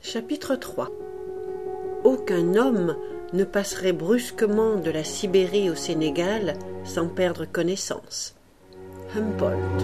Chapitre 3. Aucun homme ne passerait brusquement de la Sibérie au Sénégal sans perdre connaissance. Humboldt.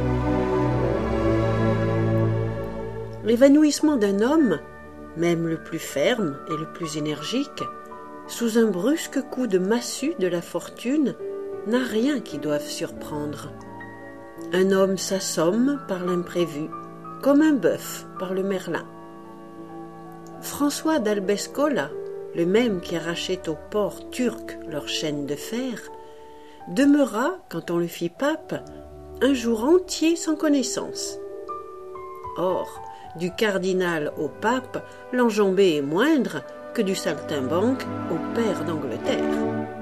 L'évanouissement d'un homme, même le plus ferme et le plus énergique, sous un brusque coup de massue de la fortune, n'a rien qui doive surprendre. Un homme s'assomme par l'imprévu, comme un bœuf par le merlin. François d'Albescola, le même qui arrachait aux ports turcs leurs chaînes de fer, demeura, quand on le fit pape, un jour entier sans connaissance. Or, du cardinal au pape, l'enjambée est moindre que du saltimbanque au pair d'Angleterre.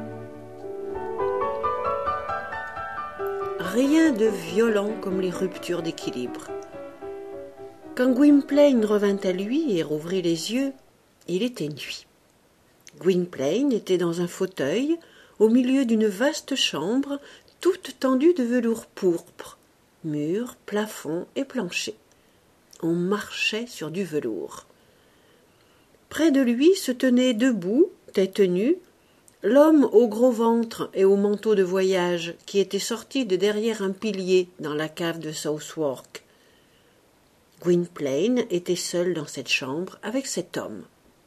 Rien de violent comme les ruptures d'équilibre. Quand Gwynplaine revint à lui et rouvrit les yeux, il était nuit. Gwynplaine était dans un fauteuil, au milieu d'une vaste chambre, toute tendue de velours pourpre, murs, plafonds et plancher. On marchait sur du velours. Près de lui se tenait debout, tête nue, l'homme au gros ventre et au manteau de voyage qui était sorti de derrière un pilier dans la cave de Southwark. Gwynplaine était seul dans cette chambre avec cet homme.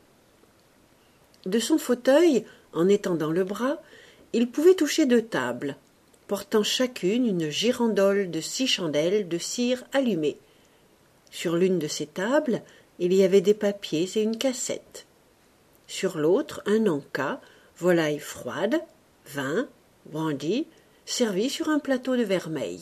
De son fauteuil, en étendant le bras, il pouvait toucher deux tables, portant chacune une girandole de 6 chandelles de cire allumées. Sur l'une de ces tables, il y avait des papiers et une cassette. Sur l'autre, un en-cas, volaille froide, vin, brandy, servi sur un plateau de vermeil.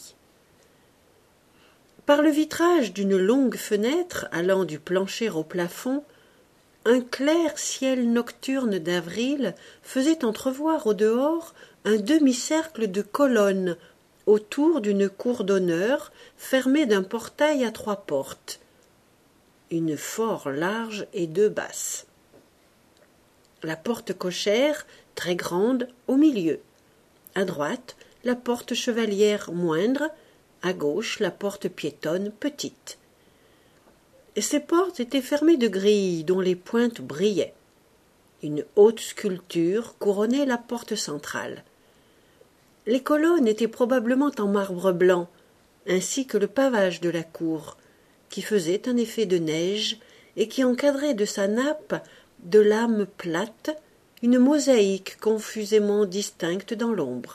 Par le vitrage d'une longue fenêtre allant du plancher au plafond, un clair ciel nocturne d'avril faisait entrevoir au dehors un demi-cercle de colonnes autour d'une cour d'honneur fermée d'un portail à 3 portes, une fort large et 2 basses. La porte cochère, très grande, au milieu. À droite, la porte chevalière moindre, à gauche, la porte piétonne petite. Ces portes étaient fermées de grilles dont les pointes brillaient. Une haute sculpture couronnait la porte centrale. Les colonnes étaient probablement en marbre blanc, ainsi que le pavage de la cour, qui faisait un effet de neige et qui encadrait de sa nappe de lames plates une mosaïque confusément distincte dans l'ombre.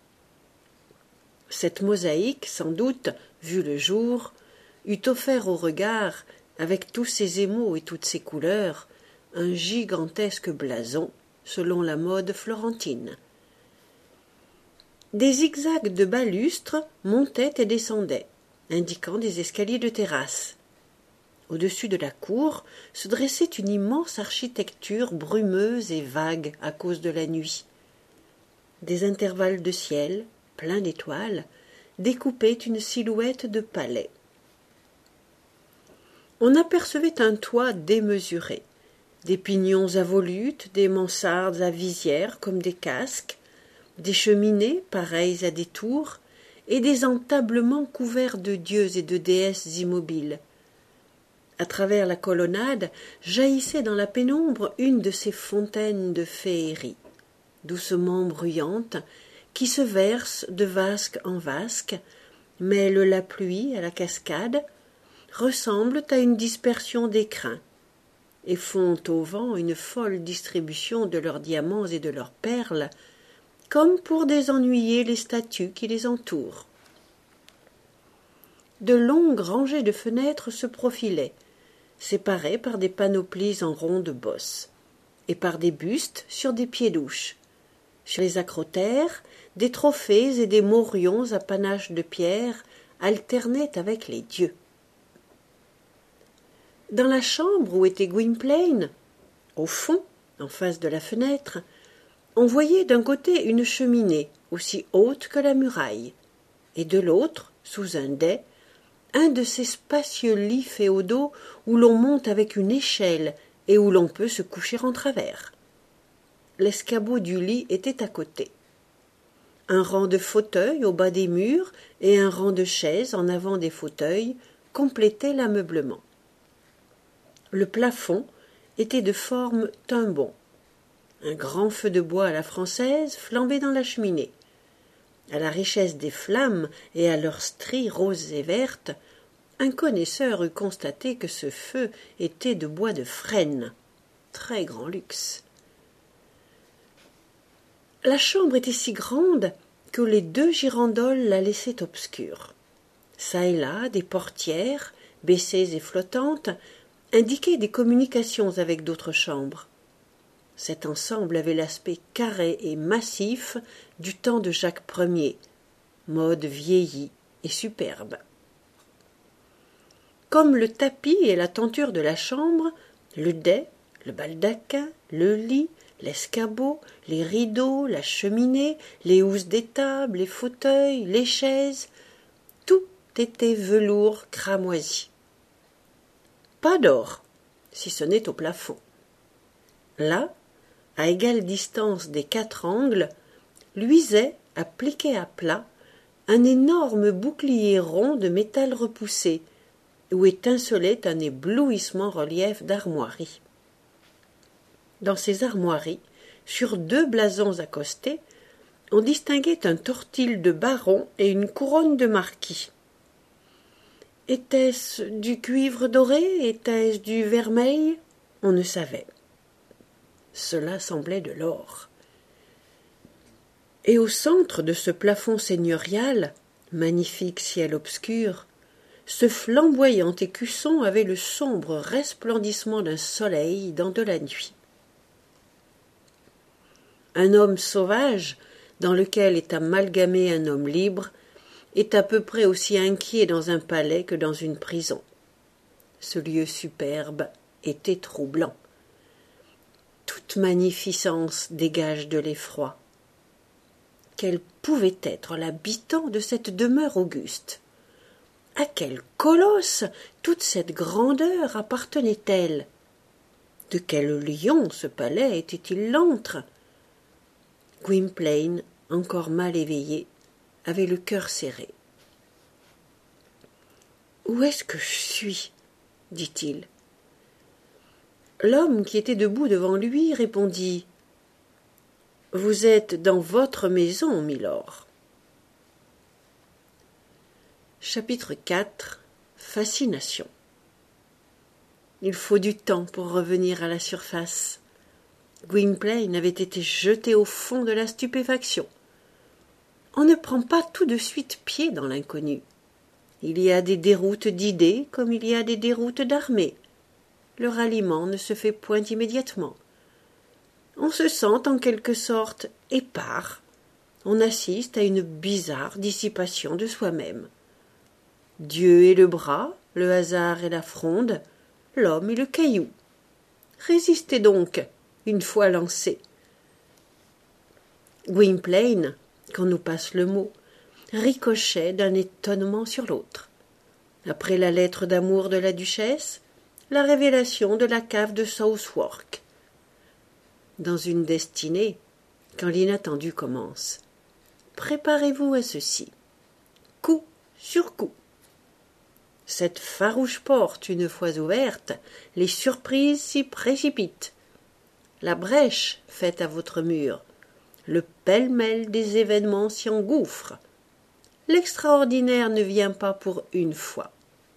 Cette mosaïque, sans doute, vue le jour, eût offert au regard, avec tous ses émaux et toutes ses couleurs, un gigantesque blason, selon la mode florentine. Des zigzags de balustres montaient et descendaient, indiquant des escaliers de terrasse. Au-dessus de la cour se dressait une immense architecture brumeuse et vague à cause de la nuit. Des intervalles de ciel, pleins d'étoiles, découpaient une silhouette de palais. On apercevait un toit démesuré, des pignons à volutes, des mansardes à visière comme des casques, des cheminées pareilles à des tours, et des entablements couverts de dieux et de déesses immobiles. À travers la colonnade jaillissait dans la pénombre une de ces fontaines de féerie, doucement bruyantes, qui se versent de vasque en vasque, mêlent la pluie à la cascade, ressemblent à une dispersion d'écrins, et font au vent une folle distribution de leurs diamants et de leurs perles, comme pour désennuyer les statues qui les entourent. De longues rangées de fenêtres se profilaient, séparées par des panoplies en rondes bosses, et par des bustes sur des pieds-douches. Sur les acrotères, des trophées et des morions à panache de pierre alternaient avec les dieux. Dans la chambre où était Gwynplaine, au fond, en face de la fenêtre, on voyait d'un côté une cheminée aussi haute que la muraille, et de l'autre, sous un dais, un de ces spacieux lits féodaux où l'on monte avec une échelle et où l'on peut se coucher en travers. L'escabeau du lit était à côté. Un rang de fauteuils au bas des murs et un rang de chaises en avant des fauteuils complétaient l'ameublement. Le plafond était de forme timbon. Un grand feu de bois à la française flambait dans la cheminée. À la richesse des flammes et à leurs stries roses et vertes, un connaisseur eût constaté que ce feu était de bois de frêne. Très grand luxe. La chambre était si grande que les 2 girandoles la laissaient obscure. Çà et là, des portières, baissées et flottantes, indiquaient des communications avec d'autres chambres. Cet ensemble avait l'aspect carré et massif du temps de Jacques Ier, mode vieilli et superbe. Comme le tapis et la tenture de la chambre, le dais, le baldaquin, le lit, l'escabeau, les rideaux, la cheminée, les housses des tables, les fauteuils, les chaises, tout était velours cramoisi. Pas d'or, si ce n'est au plafond. Là, à égale distance des 4 angles, luisait, appliqué à plat, un énorme bouclier rond de métal repoussé, où étincelait un éblouissement relief d'armoiries. Dans ces armoiries, sur 2 blasons accostés, on distinguait un tortil de baron et une couronne de marquis. Était-ce du cuivre doré? Était-ce du vermeil? On ne savait. Cela semblait de l'or. Et au centre de ce plafond seigneurial, magnifique ciel obscur, ce flamboyant écusson avait le sombre resplendissement d'un soleil dans de la nuit. Un homme sauvage, dans lequel est amalgamé un homme libre, est à peu près aussi inquiet dans un palais que dans une prison. Ce lieu superbe était troublant. Toute magnificence dégage de l'effroi. Quel pouvait être l'habitant de cette demeure auguste? À quel colosse toute cette grandeur appartenait-elle? De quel lion ce palais était-il l'antre? Gwynplaine, encore mal éveillé, avait le cœur serré. « Où est-ce que je suis ?» dit-il. L'homme qui était debout devant lui répondit « Vous êtes dans votre maison, milord. » Chapitre 4 Fascination. Il faut du temps pour revenir à la surface. Gwynplaine avait été jeté au fond de la stupéfaction. On ne prend pas tout de suite pied dans l'inconnu. Il y a des déroutes d'idées comme il y a des déroutes d'armées. Le ralliement ne se fait point immédiatement. On se sent en quelque sorte épars. On assiste à une bizarre dissipation de soi-même. Dieu est le bras, le hasard est la fronde, l'homme est le caillou. Résistez donc, une fois lancé. Gwynplaine, qu'on nous passe le mot, ricochait d'un étonnement sur l'autre. Après la lettre d'amour de la duchesse, la révélation de la cave de Southwark. Dans une destinée, quand l'inattendu commence, préparez-vous à ceci. Coup sur coup. Cette farouche porte, une fois ouverte, les surprises s'y précipitent. La brèche faite à votre mur, le pêle-mêle des événements s'y engouffre. L'extraordinaire ne vient pas pour une fois.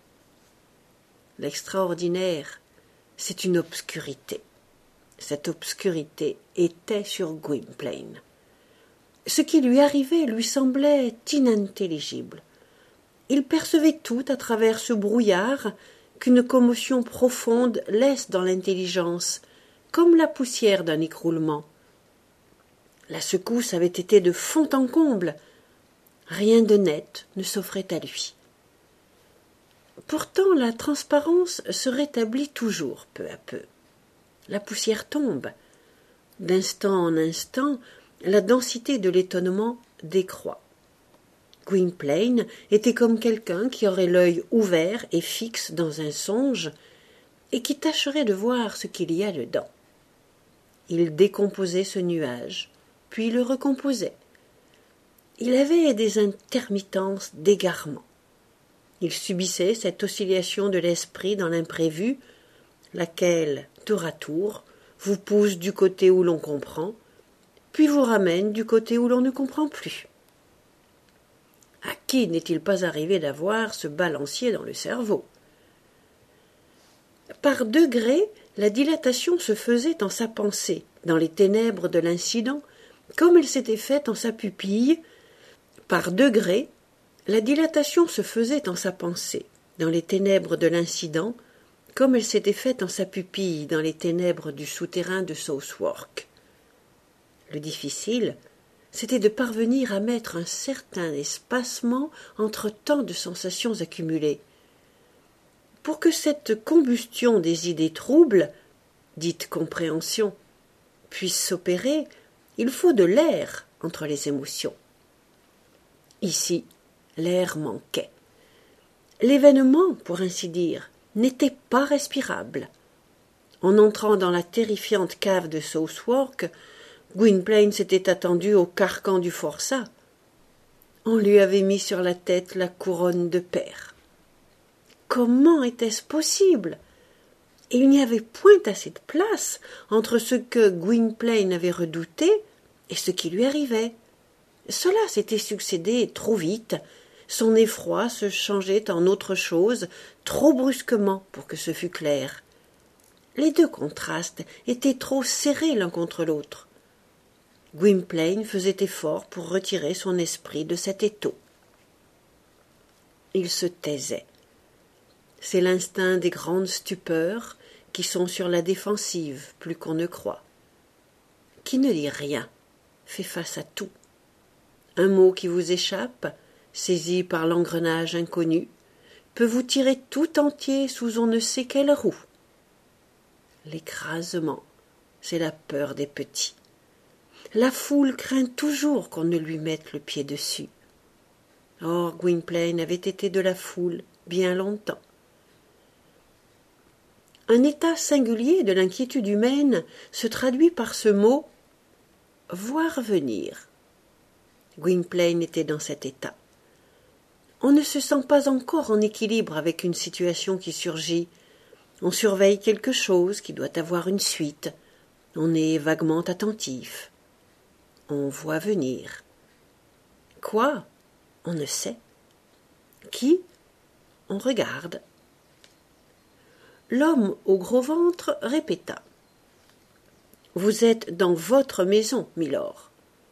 L'extraordinaire, c'est une obscurité. Cette obscurité était sur Gwynplaine. Ce qui lui arrivait lui semblait inintelligible. Il percevait tout à travers ce brouillard qu'une commotion profonde laisse dans l'intelligence, comme la poussière d'un écroulement. La secousse avait été de fond en comble. Rien de net ne s'offrait à lui. Pourtant, la transparence se rétablit toujours peu à peu. La poussière tombe. D'instant en instant, la densité de l'étonnement décroît. Gwynplaine était comme quelqu'un qui aurait l'œil ouvert et fixe dans un songe et qui tâcherait de voir ce qu'il y a dedans. Il décomposait ce nuage, puis le recomposait. Il avait des intermittences d'égarement. Il subissait cette oscillation de l'esprit dans l'imprévu, laquelle, tour à tour, vous pousse du côté où l'on comprend, puis vous ramène du côté où l'on ne comprend plus. À qui n'est-il pas arrivé d'avoir ce balancier dans le cerveau? Par degrés, la dilatation se faisait en sa pensée, dans les ténèbres de l'incident, comme elle s'était faite en sa pupille. Par degrés, la dilatation se faisait en sa pensée, dans les ténèbres de l'incident, comme elle s'était faite en sa pupille dans les ténèbres du souterrain de Southwark. Le difficile, c'était de parvenir à mettre un certain espacement entre tant de sensations accumulées. Pour que cette combustion des idées troubles, dite compréhension, puisse s'opérer, il faut de l'air entre les émotions. Ici, l'air manquait. L'événement, pour ainsi dire, n'était pas respirable. En entrant dans la terrifiante cave de Southwark, Gwynplaine s'était attendu au carcan du forçat. On lui avait mis sur la tête la couronne de pair. Comment était-ce possible? Et il n'y avait point assez de place entre ce que Gwynplaine avait redouté et ce qui lui arrivait. Cela s'était succédé trop vite. Son effroi se changeait en autre chose trop brusquement pour que ce fût clair. Les deux contrastes étaient trop serrés l'un contre l'autre. Gwynplaine faisait effort pour retirer son esprit de cet étau. Il se taisait. C'est l'instinct des grandes stupeurs qui sont sur la défensive plus qu'on ne croit. Qui ne dit rien fait face à tout. Un mot qui vous échappe, saisi par l'engrenage inconnu, peut vous tirer tout entier sous on ne sait quelle roue. L'écrasement, c'est la peur des petits. La foule craint toujours qu'on ne lui mette le pied dessus. Or, Gwynplaine avait été de la foule bien longtemps. Un état singulier de l'inquiétude humaine se traduit par ce mot « voir venir ». Gwynplaine était dans cet état. On ne se sent pas encore en équilibre avec une situation qui surgit. On surveille quelque chose qui doit avoir une suite. On est vaguement attentif. On voit venir. Quoi? On ne sait. Qui? On regarde. L'homme au gros ventre répéta. « Vous êtes dans votre maison, milord. »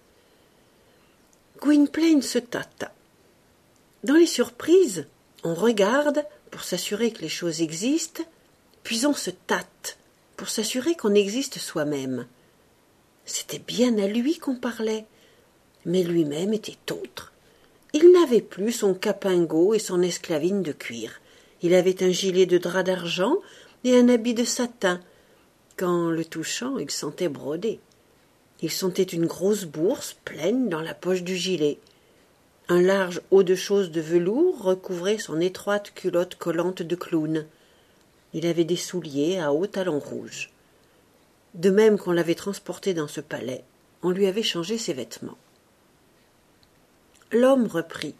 Gwynplaine se tâta. Dans les surprises, on regarde pour s'assurer que les choses existent, puis on se tâte pour s'assurer qu'on existe soi-même. C'était bien à lui qu'on parlait, mais lui-même était autre. Il n'avait plus son capingot et son esclavine de cuir. Il avait un gilet de drap d'argent et un habit de satin. Qu'en le touchant, il sentait brodé. Il sentait une grosse bourse pleine dans la poche du gilet. Un large haut de chose de velours recouvrait son étroite culotte collante de clown. Il avait des souliers à hauts talons rouges. De même qu'on l'avait transporté dans ce palais, on lui avait changé ses vêtements. L'homme reprit.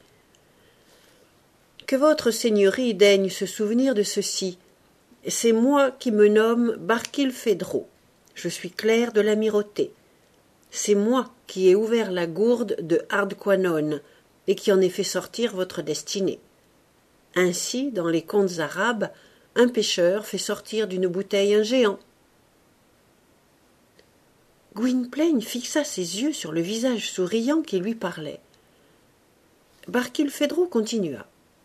« Que votre seigneurie daigne se souvenir de ceci. C'est moi qui me nomme Barkilphedro. Je suis clerc de l'amirauté. C'est moi qui ai ouvert la gourde de Hardquanonne et qui en ai fait sortir votre destinée. Ainsi, dans les contes arabes, un pêcheur fait sortir d'une bouteille un géant. » Gwynplaine fixa ses yeux sur le visage souriant qui lui parlait. Barkilphedro continua.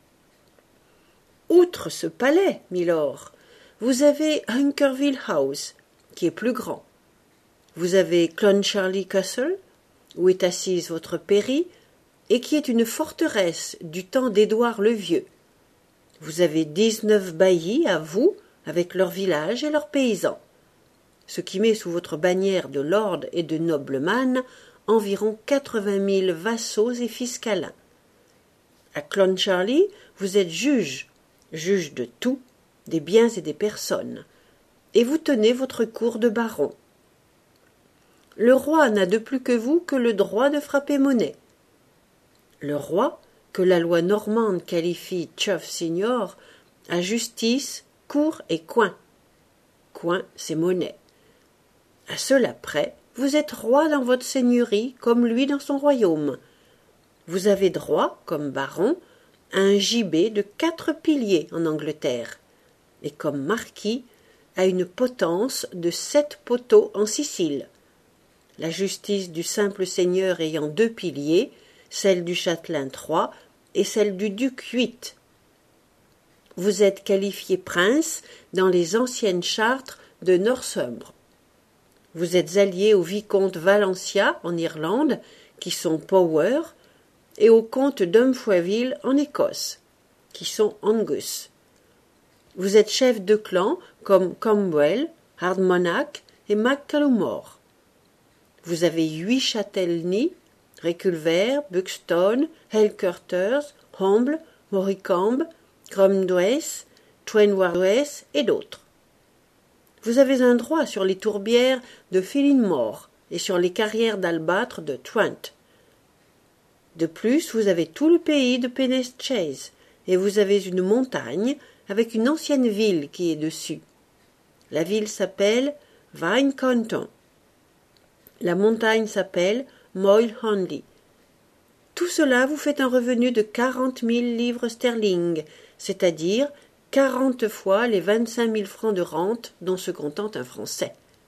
« Outre ce palais, milord, vous avez Hunkerville House, qui est plus grand. Vous avez Cloncharlie Castle, où est assise votre pairie, et qui est une forteresse du temps d'Édouard le Vieux. Vous avez 19 baillis à vous, avec leurs villages et leurs paysans, ce qui met sous votre bannière de lord et de nobleman environ 80 000 vassaux et fiscalins. À Cloncharlie, vous êtes juge de tout, des biens et des personnes, et vous tenez votre cour de baron. Le roi n'a de plus que vous que le droit de frapper monnaie. Le roi, que la loi normande qualifie chef signor, a justice, cour et coin. coin ses monnaies. À cela près, vous êtes roi dans votre seigneurie comme lui dans son royaume. Vous avez droit, comme baron, à un gibet de 4 piliers en Angleterre, et comme marquis à une potence de 7 poteaux en Sicile. La justice du simple seigneur ayant 2 piliers, celle du châtelain 3 et celle du duc 8. Vous êtes qualifié prince dans les anciennes chartres de Northumbre. Vous êtes allié au vicomte Valencia en Irlande, qui sont Power, et au comte d'Umfreville en Écosse, qui sont Angus. Vous êtes chef de clan comme Cromwell, Hardmonnac et MacCallumore. Vous avez 8 châtellenies, Réculver, Buxton, Helcurters, Humble, Moricambe, Grumdwes, Trenwardwes et d'autres. Vous avez un droit sur les tourbières de Fillinmore et sur les carrières d'albâtre de Trent. De plus, vous avez tout le pays de Pennes-Chase, et vous avez une montagne avec une ancienne ville qui est dessus. La ville s'appelle Vinecanton. La montagne s'appelle Moyle Honley. Tout cela vous fait un revenu de 40 000 livres sterling, c'est-à-dire 40 fois les 25 000 francs de rente dont se contente un Français.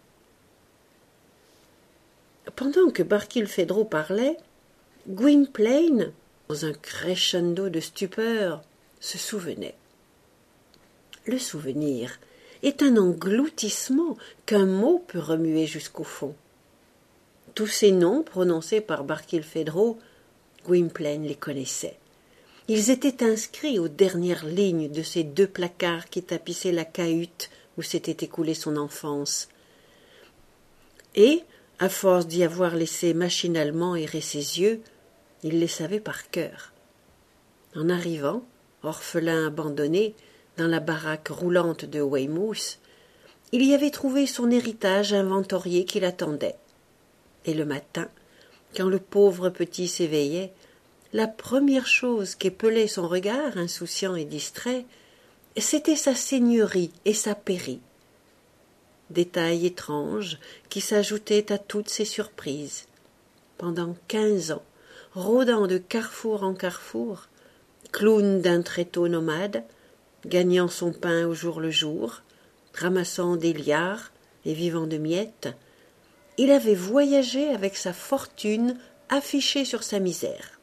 Pendant que Barkilphedro parlait, Gwynplaine, dans un crescendo de stupeur, se souvenait. Le souvenir est un engloutissement qu'un mot peut remuer jusqu'au fond. Tous ces noms prononcés par Barkilphedro, Gwynplaine les connaissait. Ils étaient inscrits aux dernières lignes de ces 2 placards qui tapissaient la cahute où s'était écoulée son enfance. Et, à force d'y avoir laissé machinalement errer ses yeux, il les savait par cœur. En arrivant, orphelin abandonné, dans la baraque roulante de Weymouth, il y avait trouvé son héritage inventorié qui l'attendait. Et le matin, quand le pauvre petit s'éveillait, la première chose qu'épelait son regard insouciant et distrait, c'était sa seigneurie et sa pairie. Détail étrange qui s'ajoutait à toutes ses surprises. Pendant 15 ans, rôdant de carrefour en carrefour, clown d'un tréteau nomade, gagnant son pain au jour le jour, ramassant des liards et vivant de miettes, il avait voyagé avec sa fortune affichée sur sa misère.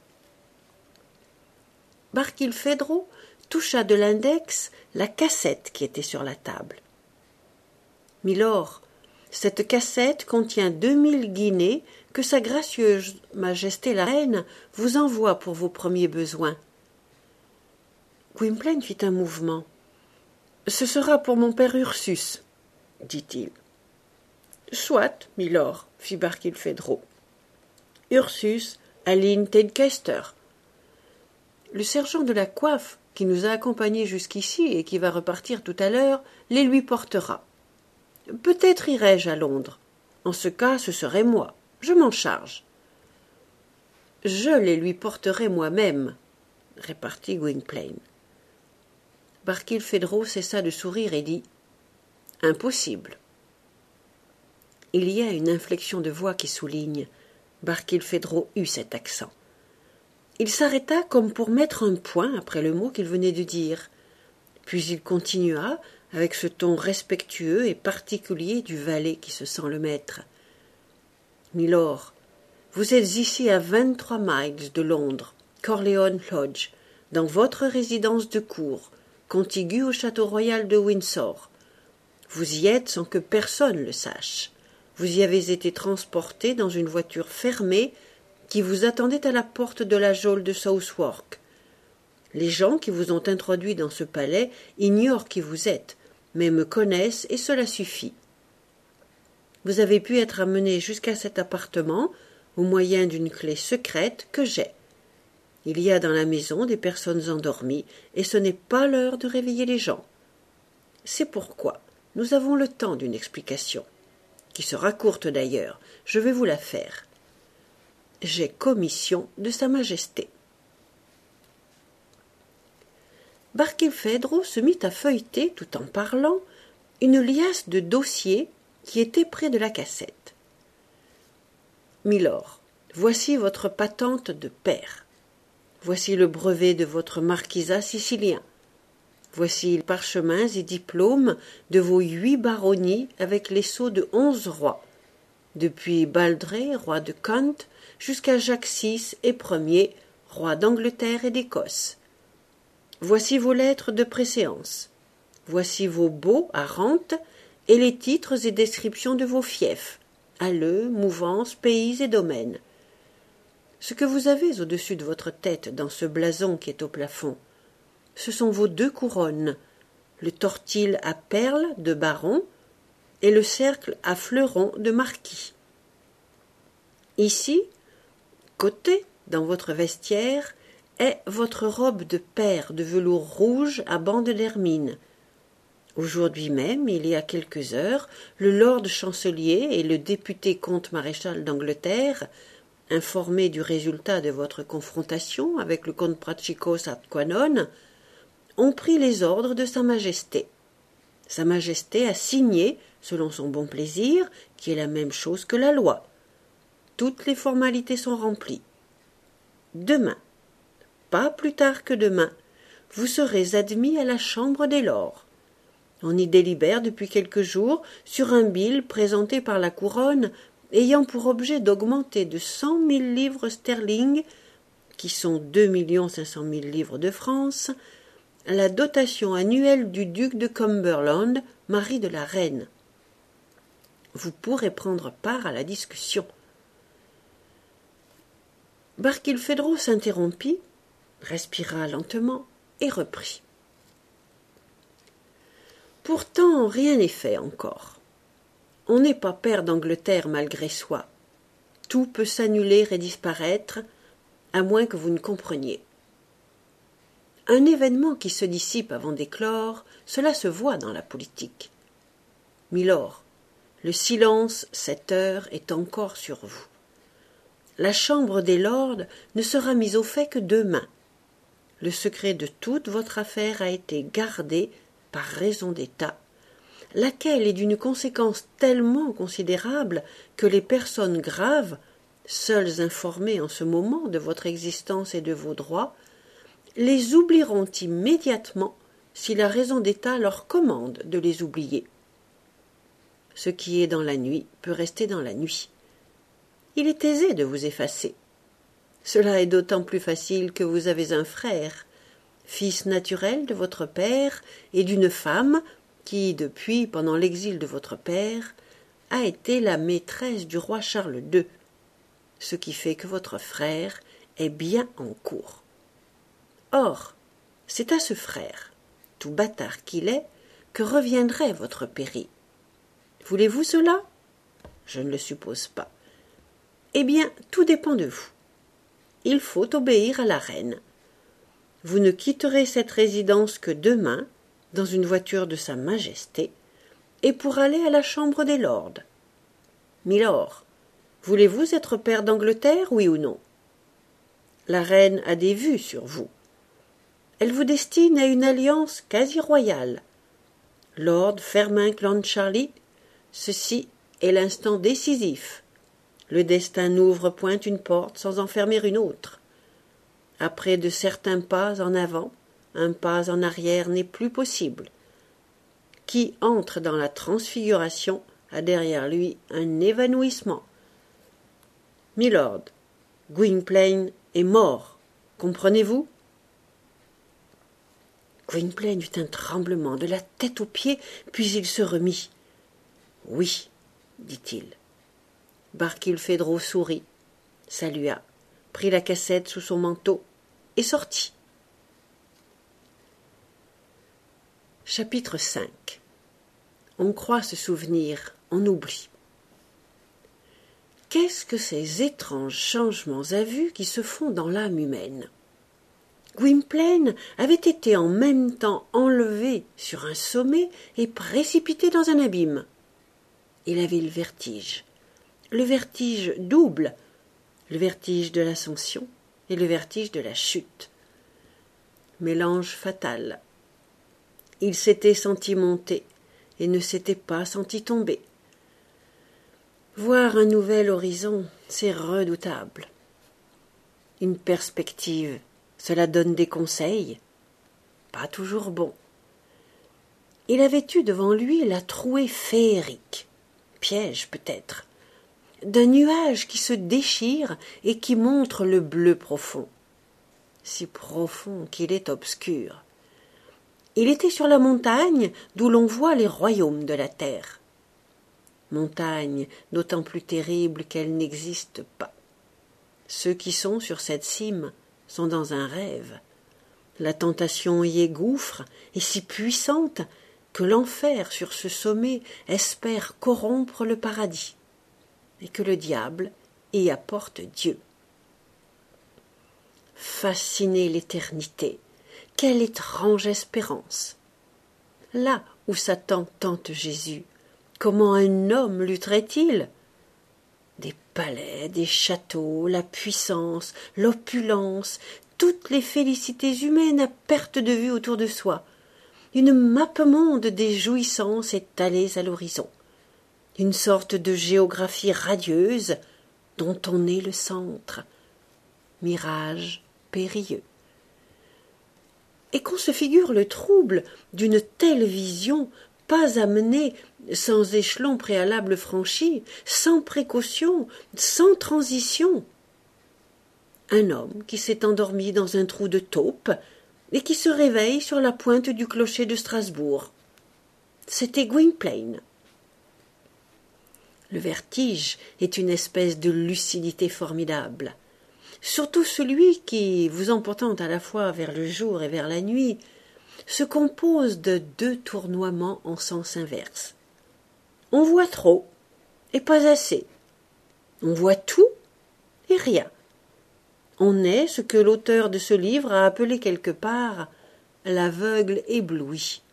Barkilphedro toucha de l'index la cassette qui était sur la table. « Milord, cette cassette contient 2000 guinées que sa gracieuse majesté la reine vous envoie pour vos premiers besoins. » Gwynplaine fit un mouvement. « Ce sera pour mon père Ursus, dit-il. « Soit, milord, fit Barkilphedro. Ursus Aline Tedcaster. Le sergent de la coiffe, qui nous a accompagnés jusqu'ici et qui va repartir tout à l'heure, les lui portera. Peut-être irai-je à Londres. En ce cas, ce serait moi. Je m'en charge. »« Je les lui porterai moi-même, » répartit Gwynplaine. Barkilphedro cessa de sourire et dit « Impossible. » Il y a une inflexion de voix qui souligne. Barkilphedro eut cet accent. Il s'arrêta comme pour mettre un point après le mot qu'il venait de dire. Puis il continua, avec ce ton respectueux et particulier du valet qui se sent le maître. « Milord, vous êtes ici à 23 miles de Londres, Corleone Lodge, dans votre résidence de cour, contiguë au château royal de Windsor. Vous y êtes sans que personne le sache. Vous y avez été transporté dans une voiture fermée qui vous attendait à la porte de la geôle de Southwark. Les gens qui vous ont introduit dans ce palais ignorent qui vous êtes, mais me connaissent et cela suffit. Vous avez pu être amené jusqu'à cet appartement au moyen d'une clé secrète que j'ai. Il y a dans la maison des personnes endormies et ce n'est pas l'heure de réveiller les gens. C'est pourquoi nous avons le temps d'une explication, qui sera courte d'ailleurs, je vais vous la faire. J'ai commission de Sa Majesté. Barkilphedro se mit à feuilleter, tout en parlant, une liasse de dossiers qui était près de la cassette. « Milord, voici votre patente de père. Voici le brevet de votre marquisat sicilien. Voici les parchemins et diplômes de vos 8 baronnies avec les sceaux de 11 rois, depuis Baldré, roi de Kent, jusqu'à Jacques VI et Ier, roi d'Angleterre et d'Écosse. Voici vos lettres de préséance. Voici vos baux à rente et les titres et descriptions de vos fiefs, alleux, mouvances, pays et domaines. Ce que vous avez au-dessus de votre tête dans ce blason qui est au plafond, ce sont vos 2 couronnes, le tortil à perles de baron et le cercle à fleurons de marquis. Ici, côté, dans votre vestiaire, est votre robe de pair de velours rouge à bandes d'hermine. Aujourd'hui même, il y a quelques heures, le lord chancelier et le député comte maréchal d'Angleterre, informés du résultat de votre confrontation avec le comte Praticos ap Quanon, ont pris les ordres de Sa Majesté. Sa Majesté a signé, selon son bon plaisir, qui est la même chose que la loi. Toutes les formalités sont remplies. Demain, pas plus tard que demain, vous serez admis à la Chambre des Lords. On y délibère depuis quelques jours sur un bill présenté par la couronne ayant pour objet d'augmenter de 100 000 livres sterling, qui sont 2 500 000 livres de France, la dotation annuelle du duc de Cumberland, mari de la reine. Vous pourrez prendre part à la discussion. Barkilphedro s'interrompit, respira lentement et reprit. Pourtant, rien n'est fait encore. On n'est pas pair d'Angleterre malgré soi. Tout peut s'annuler et disparaître, à moins que vous ne compreniez. Un événement qui se dissipe avant d'éclore, cela se voit dans la politique. Milord, le silence, cette heure, est encore sur vous. La Chambre des Lords ne sera mise au fait que demain. Le secret de toute votre affaire a été gardé par raison d'État, laquelle est d'une conséquence tellement considérable que les personnes graves, seules informées en ce moment de votre existence et de vos droits, les oublieront immédiatement si la raison d'État leur commande de les oublier. Ce qui est dans la nuit peut rester dans la nuit. Il est aisé de vous effacer. Cela est d'autant plus facile que vous avez un frère, fils naturel de votre père et d'une femme qui, depuis, pendant l'exil de votre père, a été la maîtresse du roi Charles II, ce qui fait que votre frère est bien en cour. Or, c'est à ce frère, tout bâtard qu'il est, que reviendrait votre pairie. Voulez-vous cela? Je ne le suppose pas. Eh bien, tout dépend de vous. Il faut obéir à la reine. Vous ne quitterez cette résidence que demain, dans une voiture de Sa Majesté, et pour aller à la Chambre des Lords. Milord, voulez-vous être pair d'Angleterre, oui ou non? La reine a des vues sur vous. Elle vous destine à une alliance quasi royale. Lord Fermain Clancharlie, ceci est l'instant décisif. Le destin n'ouvre point une porte sans en fermer une autre. Après de certains pas en avant, un pas en arrière n'est plus possible. Qui entre dans la transfiguration a derrière lui un évanouissement. Milord, Gwynplaine est mort, comprenez-vous? Gwynplaine eut un tremblement de la tête aux pieds, puis il se remit. Oui, dit-il. Barkilphedro sourit, salua, prit la cassette sous son manteau et sortit. Chapitre 5. On croit se souvenir, on oublie. Qu'est-ce que ces étranges changements à vue qui se font dans l'âme humaine? Gwynplaine avait été en même temps enlevé sur un sommet et précipité dans un abîme. Il avait le vertige double, le vertige de l'ascension et le vertige de la chute. Mélange fatal. Il s'était senti monter, et ne s'était pas senti tomber. Voir un nouvel horizon, c'est redoutable. Une perspective, cela donne des conseils, pas toujours bons. Il avait eu devant lui la trouée féerique, piège peut-être, d'un nuage qui se déchire et qui montre le bleu profond, si profond qu'il est obscur. Il était sur la montagne d'où l'on voit les royaumes de la terre. Montagne d'autant plus terrible qu'elle n'existe pas. Ceux qui sont sur cette cime sont dans un rêve. La tentation y est gouffre et si puissante que l'enfer sur ce sommet espère corrompre le paradis et que le diable y apporte Dieu. Fasciner l'éternité, quelle étrange espérance! Là où Satan tente Jésus, comment un homme lutterait-il? Des palais, des châteaux, la puissance, l'opulence, toutes les félicités humaines à perte de vue autour de soi. Une mappemonde des jouissances étalées à l'horizon. Une sorte de géographie radieuse dont on est le centre. Mirage périlleux. Et qu'on se figure le trouble d'une telle vision, pas amenée, sans échelon préalable franchi, sans précaution, sans transition. Un homme qui s'est endormi dans un trou de taupe et qui se réveille sur la pointe du clocher de Strasbourg. C'était Gwynplaine. Le vertige est une espèce de lucidité formidable. Surtout celui qui, vous emportant à la fois vers le jour et vers la nuit, se compose de deux tournoiements en sens inverse. On voit trop et pas assez. On voit tout et rien. On est ce que l'auteur de ce livre a appelé quelque part l'aveugle ébloui.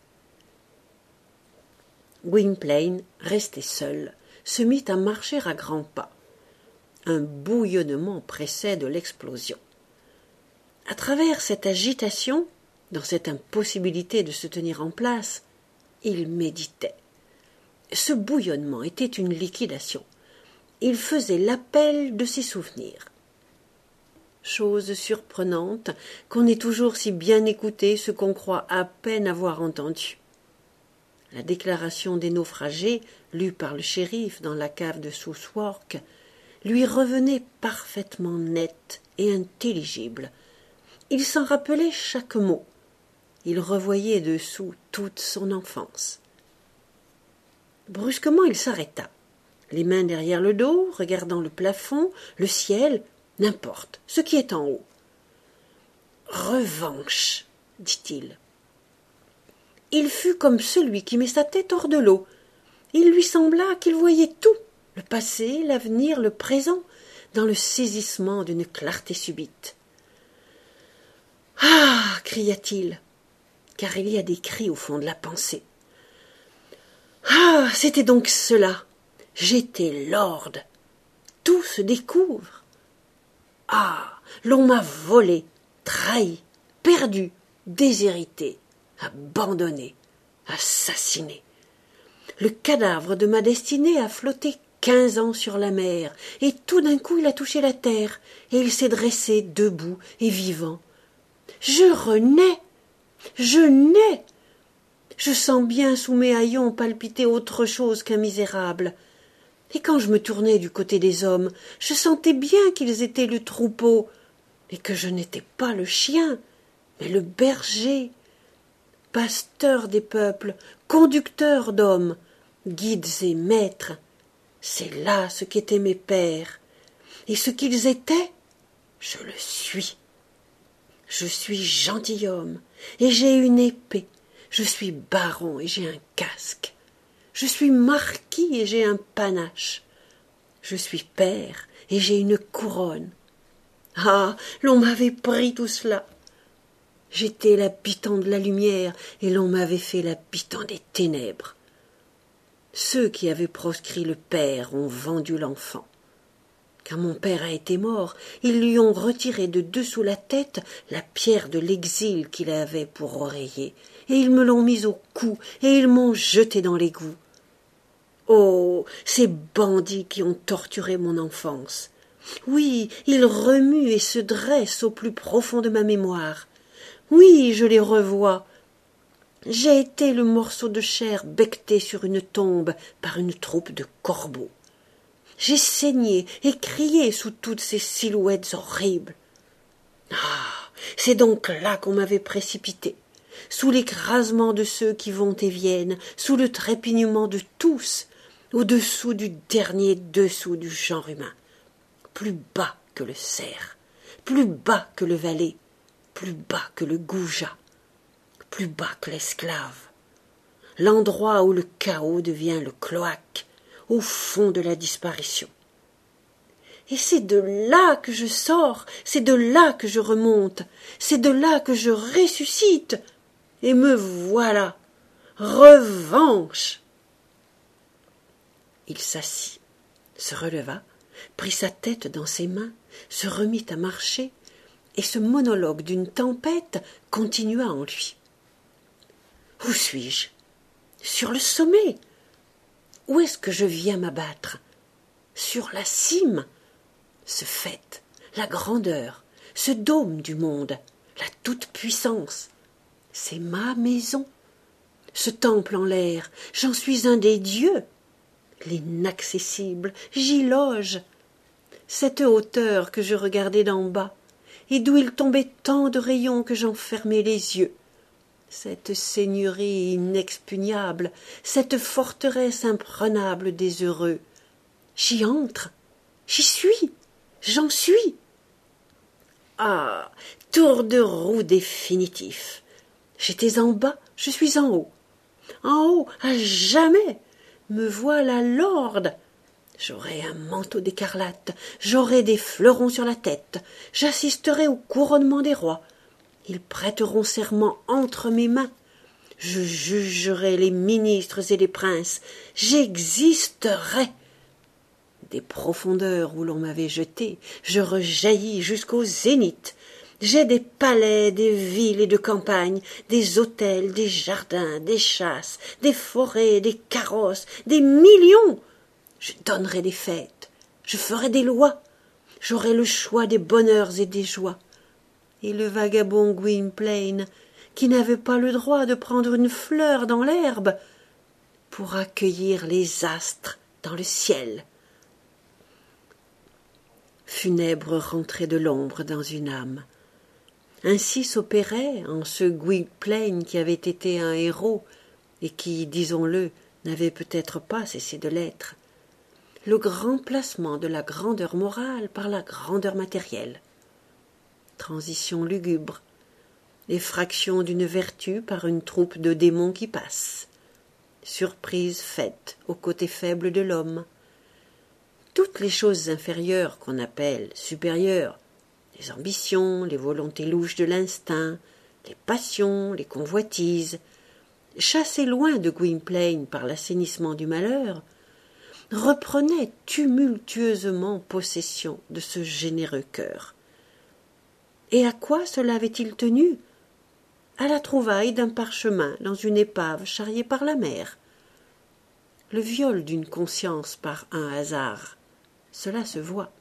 Gwynplaine, resté seul, se mit à marcher à grands pas. Un bouillonnement précède l'explosion. À travers cette agitation, dans cette impossibilité de se tenir en place, il méditait. Ce bouillonnement était une liquidation. Il faisait l'appel de ses souvenirs. Chose surprenante qu'on ait toujours si bien écouté ce qu'on croit à peine avoir entendu. La déclaration des naufragés, lue par le shérif dans la cave de Southwark, lui revenait parfaitement nette et intelligible. Il s'en rappelait chaque mot. Il revoyait dessous toute son enfance. Brusquement, il s'arrêta, les mains derrière le dos, regardant le plafond, le ciel, n'importe, ce qui est en haut. « Revanche !» dit-il. Il fut comme celui qui met sa tête hors de l'eau. Il lui sembla qu'il voyait tout, le passé, l'avenir, le présent, dans le saisissement d'une clarté subite. « Ah !» cria-t-il, car il y a des cris au fond de la pensée. « Ah ! C'était donc cela. J'étais lord. Tout se découvre. Ah ! L'on m'a volé, trahi, perdu, déshérité, abandonné, assassiné. Le cadavre de ma destinée a flotté 15 ans sur la mer, et tout d'un coup il a touché la terre, et il s'est dressé debout et vivant. Je renais, je nais. Je sens bien sous mes haillons palpiter autre chose qu'un misérable. Et quand je me tournais du côté des hommes, je sentais bien qu'ils étaient le troupeau, et que je n'étais pas le chien, mais le berger, pasteur des peuples, conducteur d'hommes, guides et maîtres. C'est là ce qu'étaient mes pères. Et ce qu'ils étaient, je le suis. Je suis gentilhomme, et j'ai une épée. Je suis baron, et j'ai un casque. Je suis marquis, et j'ai un panache. Je suis père, et j'ai une couronne. Ah, l'on m'avait pris tout cela. J'étais l'habitant de la lumière, et l'on m'avait fait l'habitant des ténèbres. Ceux qui avaient proscrit le père ont vendu l'enfant. Quand mon père a été mort, ils lui ont retiré de dessous la tête la pierre de l'exil qu'il avait pour oreiller, et ils me l'ont mise au cou, et ils m'ont jeté dans l'égout. Oh, ces bandits qui ont torturé mon enfance. Oui, ils remuent et se dressent au plus profond de ma mémoire. Oui, je les revois. J'ai été le morceau de chair becqueté sur une tombe par une troupe de corbeaux. J'ai saigné et crié sous toutes ces silhouettes horribles. Ah, c'est donc là qu'on m'avait précipité, sous l'écrasement de ceux qui vont et viennent, sous le trépignement de tous, au-dessous du dernier dessous du genre humain, plus bas que le cerf, plus bas que le valet, plus bas que le goujat, plus bas que l'esclave, l'endroit où le chaos devient le cloaque, au fond de la disparition. Et c'est de là que je sors, c'est de là que je remonte, c'est de là que je ressuscite, et me voilà, revanche. Il s'assit, se releva, prit sa tête dans ses mains, se remit à marcher, et ce monologue d'une tempête continua en lui. Où suis-je? Sur le sommet. Où est-ce que je viens m'abattre? Sur la cime. Ce fait, la grandeur, ce dôme du monde, la toute-puissance, c'est ma maison. Ce temple en l'air, j'en suis un des dieux. L'inaccessible, j'y loge. Cette hauteur que je regardais d'en bas, et d'où il tombait tant de rayons que j'en fermais les yeux. Cette seigneurie inexpugnable, cette forteresse imprenable des heureux. J'y entre, j'y suis, j'en suis. Ah, tour de roue définitif. J'étais en bas, je suis en haut. En haut, à jamais. Me voilà lord. J'aurai un manteau d'écarlate, j'aurai des fleurons sur la tête, j'assisterai au couronnement des rois. Ils prêteront serment entre mes mains. Je jugerai les ministres et les princes. J'existerai. Des profondeurs où l'on m'avait jeté, je rejaillis jusqu'au zénith. J'ai des palais, des villes et de campagnes, des hôtels, des jardins, des chasses, des forêts, des carrosses, des millions. Je donnerai des fêtes, je ferai des lois, j'aurai le choix des bonheurs et des joies. Et le vagabond Gwynplaine, qui n'avait pas le droit de prendre une fleur dans l'herbe, pour accueillir les astres dans le ciel. Funèbre rentrée de l'ombre dans une âme. Ainsi s'opérait, en ce Gwynplaine qui avait été un héros, et qui, disons-le, n'avait peut-être pas cessé de l'être, le grand placement de la grandeur morale par la grandeur matérielle. Transition lugubre, effraction d'une vertu par une troupe de démons qui passent, surprise faite au côté faible de l'homme. Toutes les choses inférieures qu'on appelle supérieures, les ambitions, les volontés louches de l'instinct, les passions, les convoitises, chassées loin de Gwynplaine par l'assainissement du malheur, reprenaient tumultueusement possession de ce généreux cœur. Et à quoi cela avait-il tenu? À la trouvaille d'un parchemin dans une épave charriée par la mer. Le viol d'une conscience par un hasard, cela se voit.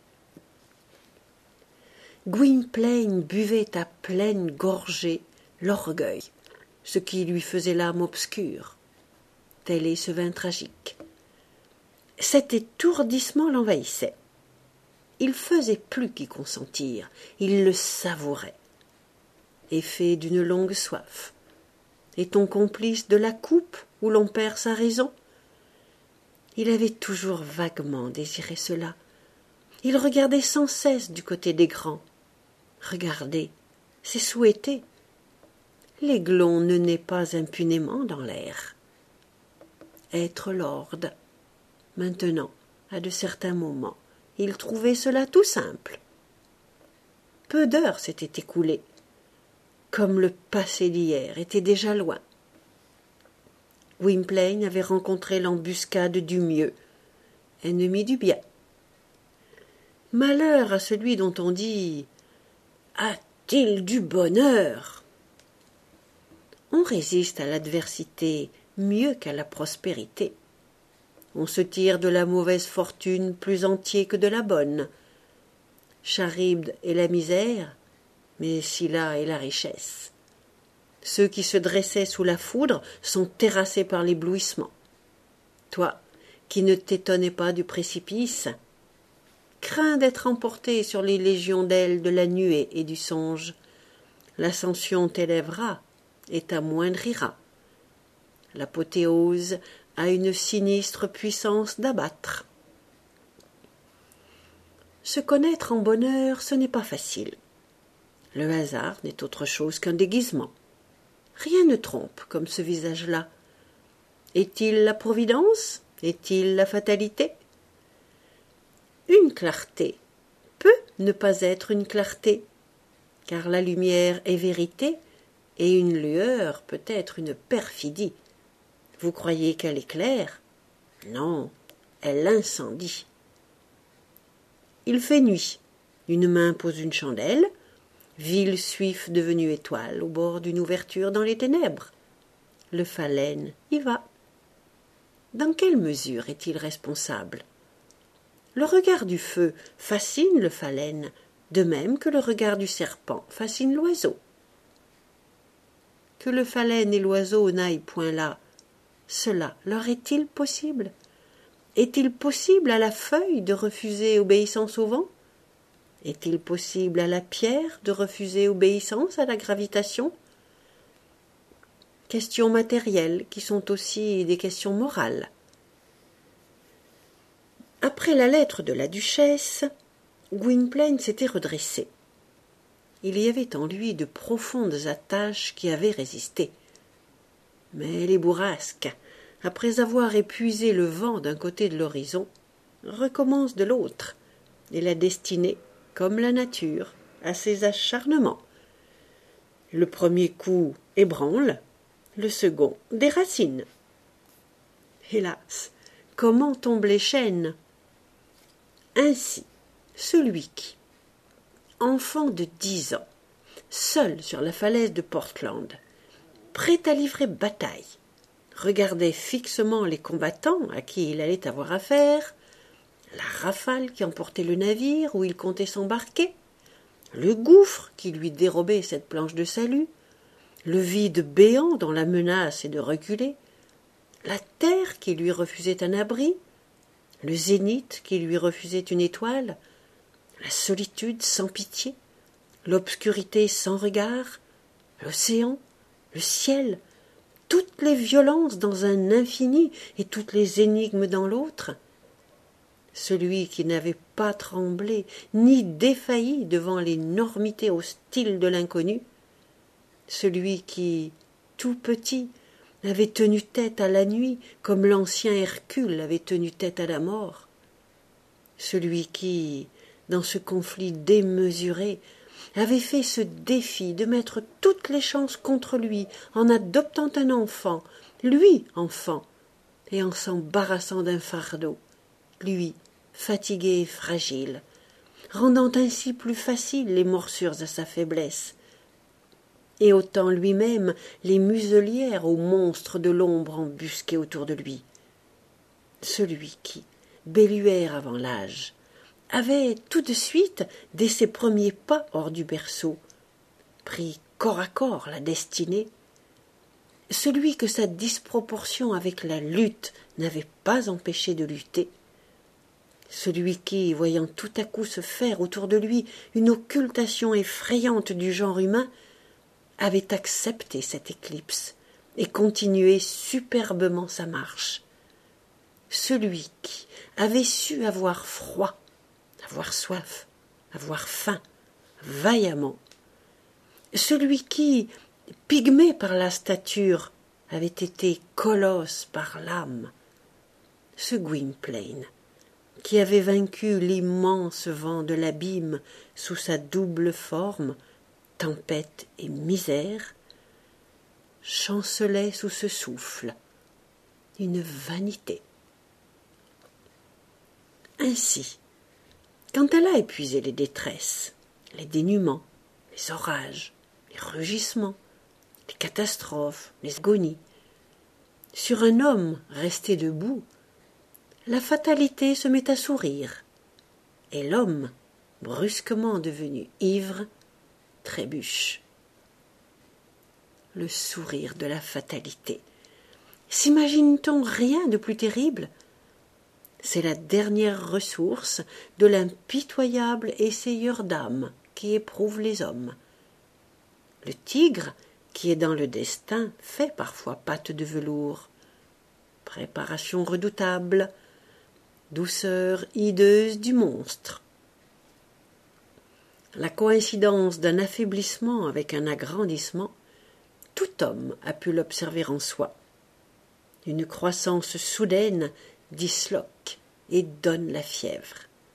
Gwynplaine buvait à pleine gorgée l'orgueil, ce qui lui faisait l'âme obscure. Tel est ce vin tragique. Cet étourdissement l'envahissait. Il faisait plus qu'y consentir, il le savourait. Effet d'une longue soif. Est-on complice de la coupe où l'on perd sa raison? Il avait toujours vaguement désiré cela. Il regardait sans cesse du côté des grands. Regarder, c'est souhaiter. L'aiglon ne naît pas impunément dans l'air. Être lord. Maintenant, à de certains moments, il trouvait cela tout simple. Peu d'heures s'étaient écoulées, comme le passé d'hier était déjà loin. Gwynplaine avait rencontré l'embuscade du mieux, ennemi du bien. Malheur à celui dont on dit « A-t-il du bonheur ?» On résiste à l'adversité mieux qu'à la prospérité. On se tire de la mauvaise fortune plus entier que de la bonne. Charybde est la misère, mais Scylla est la richesse. Ceux qui se dressaient sous la foudre sont terrassés par l'éblouissement. Toi, qui ne t'étonnais pas du précipice, crains d'être emporté sur les légions d'ailes de la nuée et du songe. L'ascension t'élèvera et t'amoindrira. L'apothéose a une sinistre puissance d'abattre. Se connaître en bonheur, ce n'est pas facile. Le hasard n'est autre chose qu'un déguisement. Rien ne trompe comme ce visage-là. Est-il la providence? Est-il la fatalité? Une clarté peut ne pas être une clarté, car la lumière est vérité et une lueur peut être une perfidie. Vous croyez qu'elle éclaire? Non, elle incendie. Il fait nuit. Une main pose une chandelle, vil suif devenu étoile au bord d'une ouverture dans les ténèbres. Le phalène y va. Dans quelle mesure est-il responsable? Le regard du feu fascine le phalène, de même que le regard du serpent fascine l'oiseau. Que le phalène et l'oiseau n'aillent point là, cela leur est-il possible? Est-il possible à la feuille de refuser obéissance au vent? Est-il possible à la pierre de refuser obéissance à la gravitation? Questions matérielles qui sont aussi des questions morales. Après la lettre de la duchesse, Gwynplaine s'était redressé. Il y avait en lui de profondes attaches qui avaient résisté. Mais les bourrasques, après avoir épuisé le vent d'un côté de l'horizon, recommencent de l'autre, et la destinée, comme la nature, a ses acharnements. Le premier coup ébranle, le second déracine. Hélas, comment tombent les chênes? Ainsi, celui qui, enfant de 10 ans, seul sur la falaise de Portland, prêt à livrer bataille, regardait fixement les combattants à qui il allait avoir affaire, la rafale qui emportait le navire où il comptait s'embarquer, le gouffre qui lui dérobait cette planche de salut, le vide béant dont la menace est de reculer, la terre qui lui refusait un abri, le zénith qui lui refusait une étoile, la solitude sans pitié, l'obscurité sans regard, l'océan, le ciel, toutes les violences dans un infini et toutes les énigmes dans l'autre. Celui qui n'avait pas tremblé ni défailli devant l'énormité hostile de l'inconnu, celui qui, tout petit, avait tenu tête à la nuit comme l'ancien Hercule avait tenu tête à la mort, celui qui, dans ce conflit démesuré, avait fait ce défi de mettre toutes les chances contre lui en adoptant un enfant, lui enfant, et en s'embarrassant d'un fardeau, lui fatigué et fragile, rendant ainsi plus faciles les morsures à sa faiblesse, et ôtant lui-même les muselières aux monstres de l'ombre embusqués autour de lui. Celui qui, belluaire avant l'âge, avait tout de suite, dès ses premiers pas hors du berceau, pris corps à corps la destinée, celui que sa disproportion avec la lutte n'avait pas empêché de lutter, celui qui, voyant tout à coup se faire autour de lui une occultation effrayante du genre humain, avait accepté cette éclipse et continué superbement sa marche. Celui qui avait su avoir froid, avoir soif, avoir faim, vaillamment. Celui qui, pygmée par la stature, avait été colosse par l'âme. Ce Gwynplaine, qui avait vaincu l'immense vent de l'abîme sous sa double forme, tempête et misère, chancelait sous ce souffle, une vanité. Ainsi, quand elle a épuisé les détresses, les dénûments, les orages, les rugissements, les catastrophes, les agonies. Sur un homme resté debout, la fatalité se met à sourire, et l'homme, brusquement devenu ivre, trébuche. Le sourire de la fatalité. S'imagine-t-on rien de plus terrible? C'est la dernière ressource de l'impitoyable essayeur d'âme qui éprouve les hommes. Le tigre, qui est dans le destin, fait parfois patte de velours. Préparation redoutable, douceur hideuse du monstre. La coïncidence d'un affaiblissement avec un agrandissement, tout homme a pu l'observer en soi. Une croissance soudaine disloque et donne la fièvre.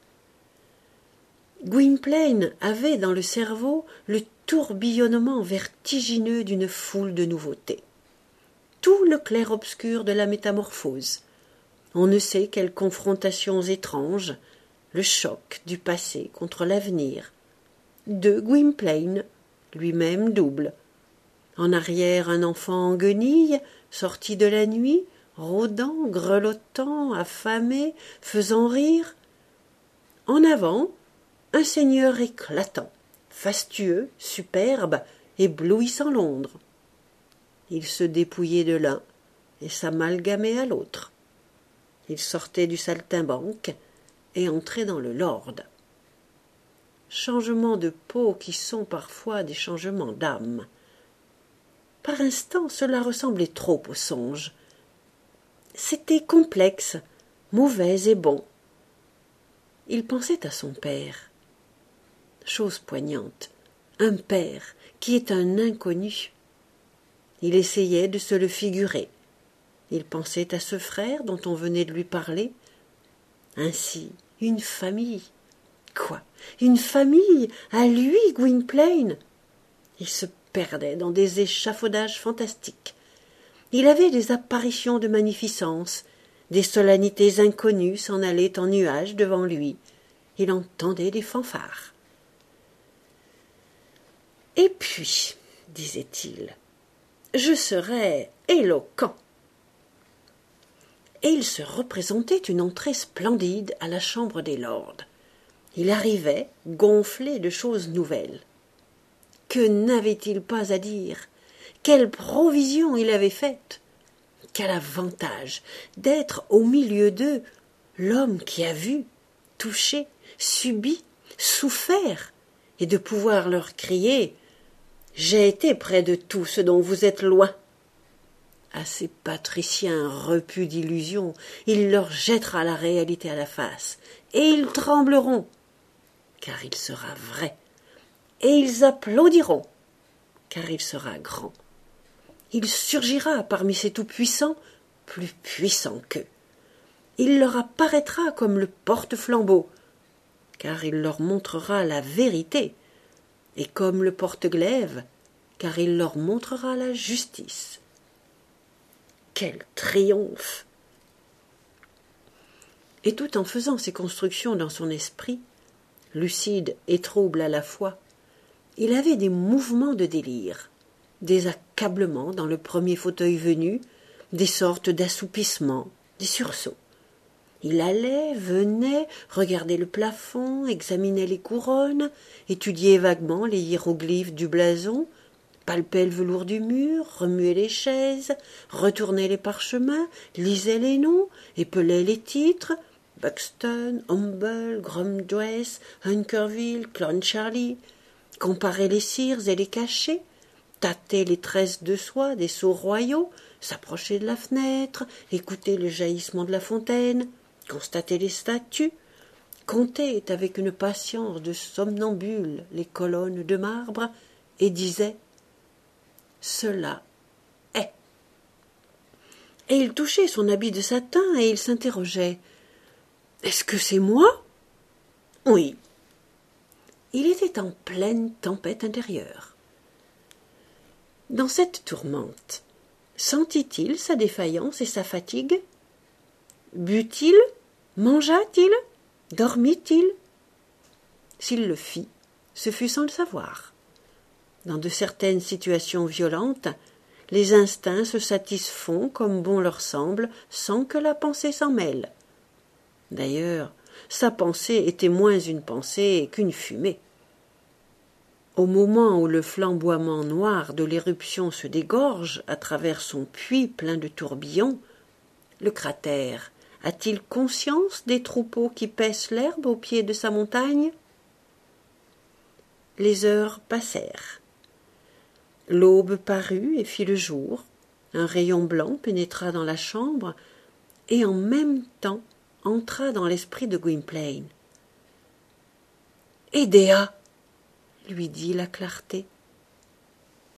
Gwynplaine avait dans le cerveau le tourbillonnement vertigineux d'une foule de nouveautés. Tout le clair-obscur de la métamorphose. On ne sait quelles confrontations étranges, le choc du passé contre l'avenir. De Gwynplaine, lui-même double. En arrière, un enfant en guenilles, sorti de la nuit, rôdant, grelottant, affamé, faisant rire. En avant, un seigneur éclatant, fastueux, superbe, éblouissant Londres. Il se dépouillait de l'un et s'amalgamait à l'autre. Il sortait du saltimbanque et entrait dans le lord. Changements de peau qui sont parfois des changements d'âme. Par instants, cela ressemblait trop au songe. C'était complexe, mauvais et bon. Il pensait à son père. Chose poignante, un père qui est un inconnu. Il essayait de se le figurer. Il pensait à ce frère dont on venait de lui parler. Ainsi, une famille. Quoi? Une famille? À lui, Gwynplaine? Il se perdait dans des échafaudages fantastiques. Il avait des apparitions de magnificence, des solennités inconnues s'en allaient en nuages devant lui. Il entendait des fanfares. Et puis, disait-il, je serais éloquent. Et il se représentait une entrée splendide à la chambre des lords. Il arrivait, gonflé de choses nouvelles. Que n'avait-il pas à dire? Quelle provision il avait faite! Quel avantage d'être au milieu d'eux, l'homme qui a vu, touché, subi, souffert, et de pouvoir leur crier « J'ai été près de tout ce dont vous êtes loin !» À ces patriciens repus d'illusions, il leur jettera la réalité à la face, et ils trembleront, car il sera vrai, et ils applaudiront, car il sera grand. Il surgira parmi ces tout-puissants, plus puissants qu'eux. Il leur apparaîtra comme le porte-flambeau, car il leur montrera la vérité, et comme le porte-glaive, car il leur montrera la justice. Quel triomphe! Et tout en faisant ces constructions dans son esprit, lucide et trouble à la fois, il avait des mouvements de délire, des accablements dans le premier fauteuil venu, des sortes d'assoupissements, des sursauts. Il allait, venait, regardait le plafond, examinait les couronnes, étudiait vaguement les hiéroglyphes du blason, palpait le velours du mur, remuait les chaises, retournait les parchemins, lisait les noms, épelait les titres, Buxton, Humble, Grumdress, Hunkerville, Clone Charlie, comparait les cires et les cachets, tâtait les tresses de soie des sceaux royaux, s'approchait de la fenêtre, écoutait le jaillissement de la fontaine, constatait les statues, comptait avec une patience de somnambule les colonnes de marbre et disait « Cela est ». Et il touchait son habit de satin et il s'interrogeait « Est-ce que c'est moi ?» Oui. Il était en pleine tempête intérieure. Dans cette tourmente, sentit-il sa défaillance et sa fatigue? But-il? Mangea-t-il? Dormit-il? S'il le fit, ce fut sans le savoir. Dans de certaines situations violentes, les instincts se satisfont comme bon leur semble, sans que la pensée s'en mêle. D'ailleurs, sa pensée était moins une pensée qu'une fumée. Au moment où le flamboiement noir de l'éruption se dégorge à travers son puits plein de tourbillons, le cratère a-t-il conscience des troupeaux qui paissent l'herbe au pied de sa montagne? Les heures passèrent. L'aube parut et fit le jour. Un rayon blanc pénétra dans la chambre et en même temps entra dans l'esprit de Gwynplaine. « Aider !» lui dit la clarté.